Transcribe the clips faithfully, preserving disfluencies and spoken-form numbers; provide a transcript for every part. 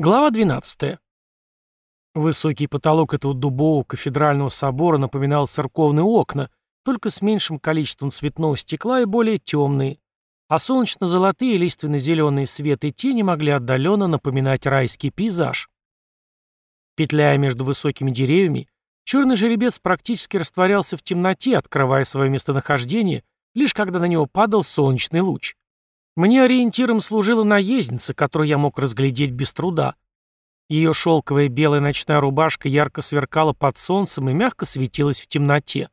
Глава двенадцатая. Высокий потолок этого дубового кафедрального собора напоминал церковные окна, только с меньшим количеством цветного стекла и более темные, а солнечно-золотые лиственно-зеленые свет и тени могли отдаленно напоминать райский пейзаж. Петляя между высокими деревьями, черный жеребец практически растворялся в темноте, открывая свое местонахождение, лишь когда на него падал солнечный луч. Мне ориентиром служила наездница, которую я мог разглядеть без труда. Ее шелковая белая ночная рубашка ярко сверкала под солнцем и мягко светилась в темноте.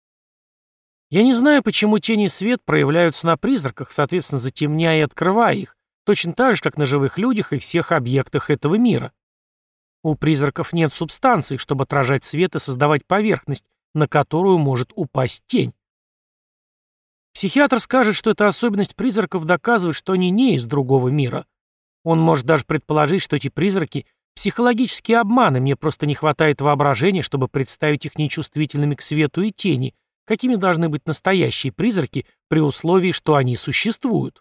Я не знаю, почему тени и свет проявляются на призраках, соответственно, затемняя и открывая их, точно так же, как на живых людях и всех объектах этого мира. У призраков нет субстанции, чтобы отражать свет и создавать поверхность, на которую может упасть тень. Психиатр скажет, что эта особенность призраков доказывает, что они не из другого мира. Он может даже предположить, что эти призраки – психологические обманы, мне просто не хватает воображения, чтобы представить их нечувствительными к свету и тени, какими должны быть настоящие призраки при условии, что они существуют.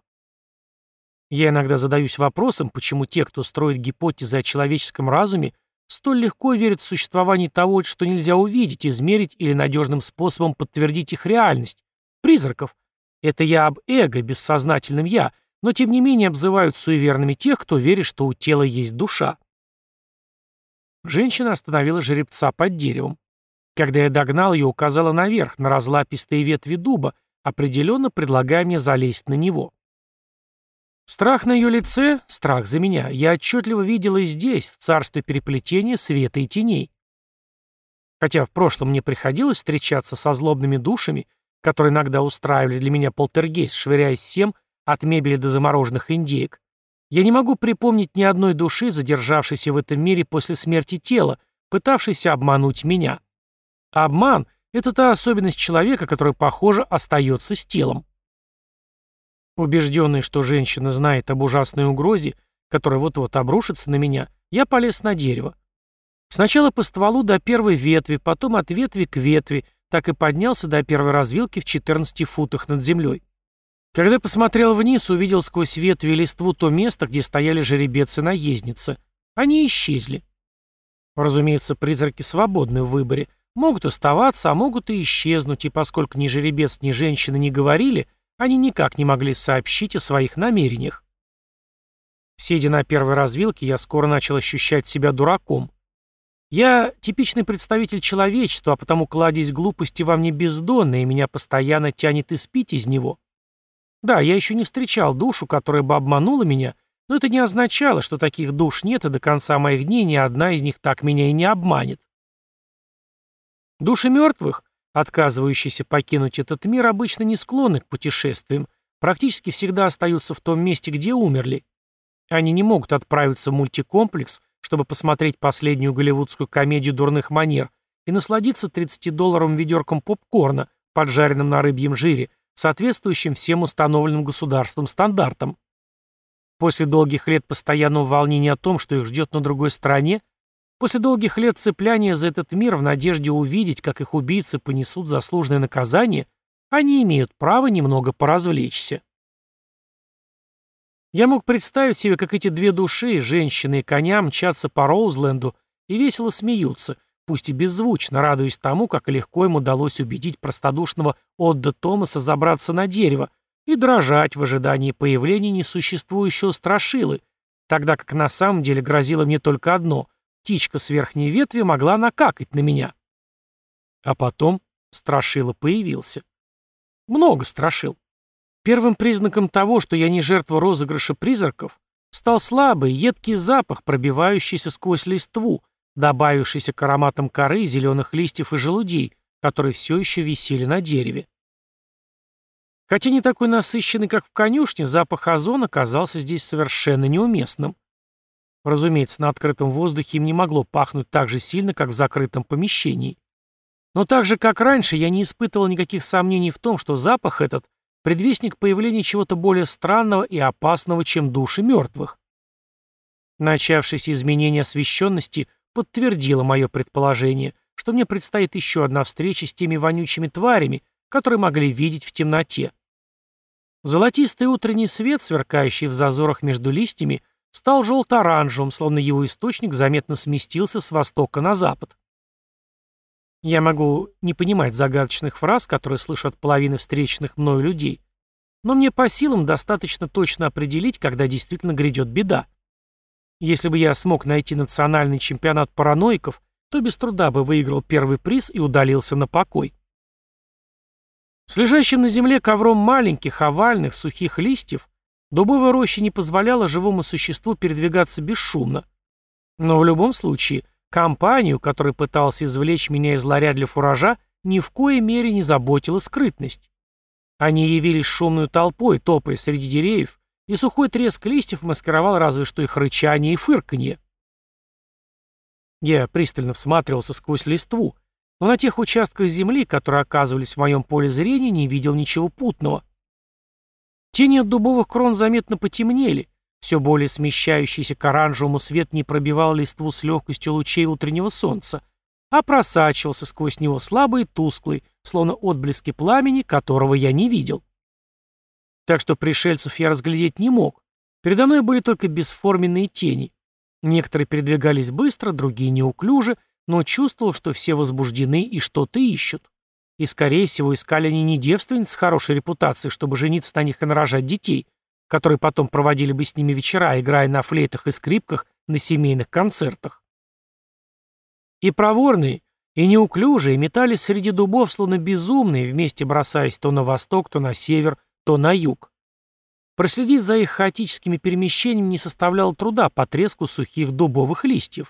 Я иногда задаюсь вопросом, почему те, кто строит гипотезы о человеческом разуме, столь легко верят в существование того, что нельзя увидеть, измерить или надежным способом подтвердить их реальность – призраков. Это я об эго, бессознательном я, но тем не менее обзывают суеверными тех, кто верит, что у тела есть душа. Женщина остановила жеребца под деревом. Когда я догнал ее, указала наверх, на разлапистые ветви дуба, определенно предлагая мне залезть на него. Страх на ее лице, страх за меня, я отчетливо видела и здесь, в царстве переплетения света и теней. Хотя в прошлом мне приходилось встречаться со злобными душами, которые иногда устраивали для меня полтергейст, швыряясь всем, от мебели до замороженных индеек, я не могу припомнить ни одной души, задержавшейся в этом мире после смерти тела, пытавшейся обмануть меня. Обман — это та особенность человека, которая, похоже, остается с телом. Убежденный, что женщина знает об ужасной угрозе, которая вот-вот обрушится на меня, я полез на дерево. Сначала по стволу до первой ветви, потом от ветви к ветви, так и поднялся до первой развилки в четырнадцати футах над землей. Когда посмотрел вниз, увидел сквозь ветви и листву то место, где стояли жеребец и наездница. Они исчезли. Разумеется, призраки свободны в выборе. Могут оставаться, а могут и исчезнуть, и поскольку ни жеребец, ни женщина не говорили, они никак не могли сообщить о своих намерениях. Сидя на первой развилке, я скоро начал ощущать себя дураком. Я типичный представитель человечества, а потому кладезь глупости во мне бездонная, и меня постоянно тянет испить из него. Да, я еще не встречал душу, которая бы обманула меня, но это не означало, что таких душ нет, и до конца моих дней ни одна из них так меня и не обманет. Души мертвых, отказывающиеся покинуть этот мир, обычно не склонны к путешествиям, практически всегда остаются в том месте, где умерли. Они не могут отправиться в мультикомплекс, чтобы посмотреть последнюю голливудскую комедию дурных манер и насладиться тридцатидолларовым ведерком попкорна, поджаренным на рыбьем жире, соответствующим всем установленным государством стандартам. После долгих лет постоянного волнения о том, что их ждет на другой стороне, после долгих лет цепляния за этот мир в надежде увидеть, как их убийцы понесут заслуженное наказание, они имеют право немного поразвлечься. Я мог представить себе, как эти две души, женщины и коня, мчатся по Роузленду и весело смеются, пусть и беззвучно, радуясь тому, как легко им удалось убедить простодушного Отда Томаса забраться на дерево и дрожать в ожидании появления несуществующего страшилы, тогда как на самом деле грозило мне только одно — птичка с верхней ветви могла накакать на меня. А потом страшила появился. Много страшил. Первым признаком того, что я не жертва розыгрыша призраков, стал слабый, едкий запах, пробивающийся сквозь листву, добавившийся к ароматам коры, зеленых листьев и желудей, которые все еще висели на дереве. Хотя не такой насыщенный, как в конюшне, запах озона казался здесь совершенно неуместным. Разумеется, на открытом воздухе им не могло пахнуть так же сильно, как в закрытом помещении. Но так же, как раньше, я не испытывал никаких сомнений в том, что запах этот — предвестник появления чего-то более странного и опасного, чем души мертвых. Начавшееся изменение освещенности подтвердило мое предположение, что мне предстоит еще одна встреча с теми вонючими тварями, которые могли видеть в темноте. Золотистый утренний свет, сверкающий в зазорах между листьями, стал желто-оранжевым, словно его источник заметно сместился с востока на запад. Я могу не понимать загадочных фраз, которые слышу от половины встреченных мною людей, но мне по силам достаточно точно определить, когда действительно грядет беда. Если бы я смог найти национальный чемпионат параноиков, то без труда бы выиграл первый приз и удалился на покой. С лежащим на земле ковром маленьких, овальных, сухих листьев дубовая роща не позволяла живому существу передвигаться бесшумно. Но в любом случае, компанию, которая пыталась извлечь меня из ларя для фуража, ни в коей мере не заботила скрытность. Они явились шумной толпой, топая среди деревьев, и сухой треск листьев маскировал разве что их рычание и фырканье. Я пристально всматривался сквозь листву, но на тех участках земли, которые оказывались в моем поле зрения, не видел ничего путного. Тени от дубовых крон заметно потемнели, все более смещающийся к оранжевому свет не пробивал листву с легкостью лучей утреннего солнца, а просачивался сквозь него слабый и тусклый, словно отблески пламени, которого я не видел. Так что пришельцев я разглядеть не мог. Передо мной были только бесформенные тени. Некоторые передвигались быстро, другие неуклюже, но чувствовал, что все возбуждены и что-то ищут. И, скорее всего, искали они не девственниц с хорошей репутацией, чтобы жениться на них и нарожать детей, которые потом проводили бы с ними вечера, играя на флейтах и скрипках на семейных концертах. И проворные, и неуклюжие метались среди дубов, словно безумные, вместе бросаясь то на восток, то на север, то на юг. Проследить за их хаотическими перемещениями не составляло труда по треску сухих дубовых листьев.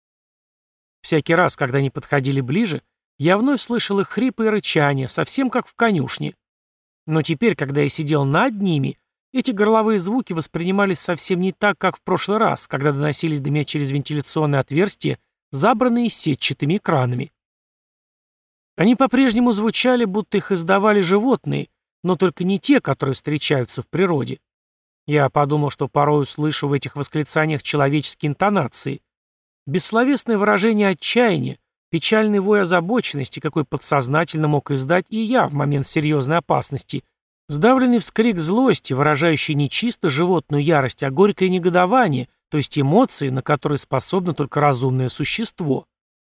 Всякий раз, когда они подходили ближе, я вновь слышал их хрипы и рычания, совсем как в конюшне. Но теперь, когда я сидел над ними, эти горловые звуки воспринимались совсем не так, как в прошлый раз, когда доносились до меня через вентиляционное отверстие, забранные сетчатыми экранами. Они по-прежнему звучали, будто их издавали животные, но только не те, которые встречаются в природе. Я подумал, что порою слышу в этих восклицаниях человеческие интонации. Бессловесное выражение отчаяния, печальный вой озабоченности, какой подсознательно мог издать и я в момент серьезной опасности, сдавленный вскрик злости, выражающий не чисто животную ярость, а горькое негодование, то есть эмоции, на которые способно только разумное существо.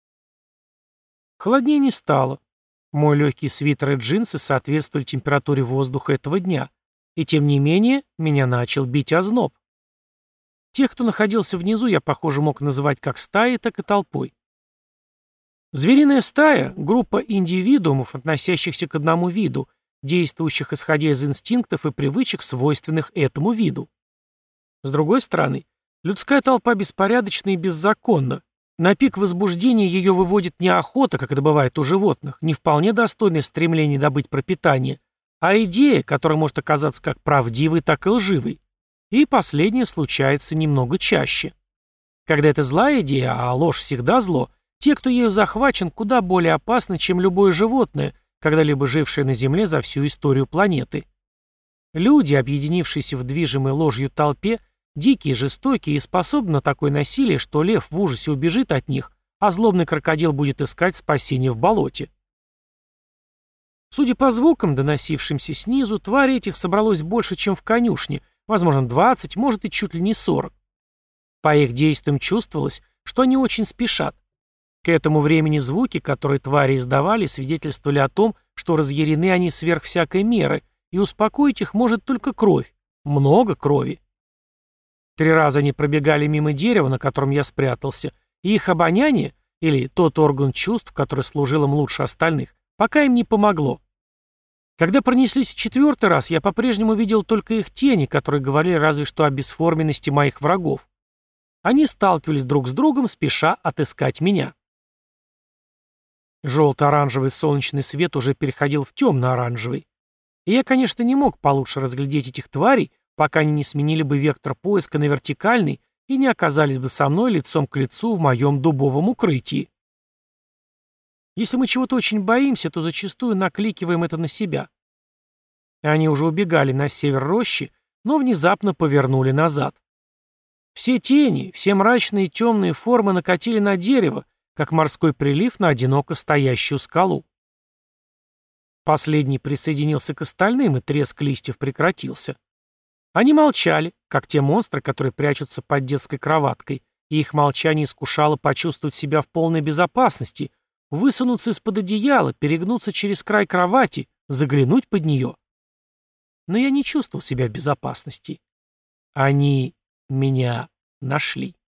Холоднее не стало. Мой легкий свитер и джинсы соответствовали температуре воздуха этого дня, и тем не менее меня начал бить озноб. Тех, кто находился внизу, я, похоже, мог называть как стаей, так и толпой. Звериная стая — группа индивидуумов, относящихся к одному виду, действующих исходя из инстинктов и привычек, свойственных этому виду. С другой стороны, людская толпа беспорядочна и беззаконна. На пик возбуждения ее выводит не охота, как это бывает у животных, не вполне достойное стремление добыть пропитание, а идея, которая может оказаться как правдивой, так и лживой. И последнее случается немного чаще. Когда это злая идея, а ложь всегда зло, те, кто ею захвачен, куда более опасны, чем любое животное, когда-либо жившее на Земле за всю историю планеты. Люди, объединившиеся в движимой ложью толпе, дикие, жестокие и способны на такое насилие, что лев в ужасе убежит от них, а злобный крокодил будет искать спасения в болоте. Судя по звукам, доносившимся снизу, тварей этих собралось больше, чем в конюшне, возможно, двадцать, может и чуть ли не сорок. По их действиям чувствовалось, что они очень спешат. К этому времени звуки, которые твари издавали, свидетельствовали о том, что разъярены они сверх всякой меры, и успокоить их может только кровь, много крови. Три раза они пробегали мимо дерева, на котором я спрятался, и их обоняние, или тот орган чувств, который служил им лучше остальных, пока им не помогло. Когда пронеслись в четвертый раз, я по-прежнему видел только их тени, которые говорили разве что о бесформенности моих врагов. Они сталкивались друг с другом, спеша отыскать меня. Желто-оранжевый солнечный свет уже переходил в темно-оранжевый. И я, конечно, не мог получше разглядеть этих тварей, пока они не сменили бы вектор поиска на вертикальный и не оказались бы со мной лицом к лицу в моем дубовом укрытии. Если мы чего-то очень боимся, то зачастую накликиваем это на себя. Они уже убегали на север рощи, но внезапно повернули назад. Все тени, все мрачные темные формы накатили на дерево, как морской прилив на одиноко стоящую скалу. Последний присоединился к остальным, и треск листьев прекратился. Они молчали, как те монстры, которые прячутся под детской кроваткой, и их молчание искушало почувствовать себя в полной безопасности, высунуться из-под одеяла, перегнуться через край кровати, заглянуть под нее. Но я не чувствовал себя в безопасности. Они меня нашли.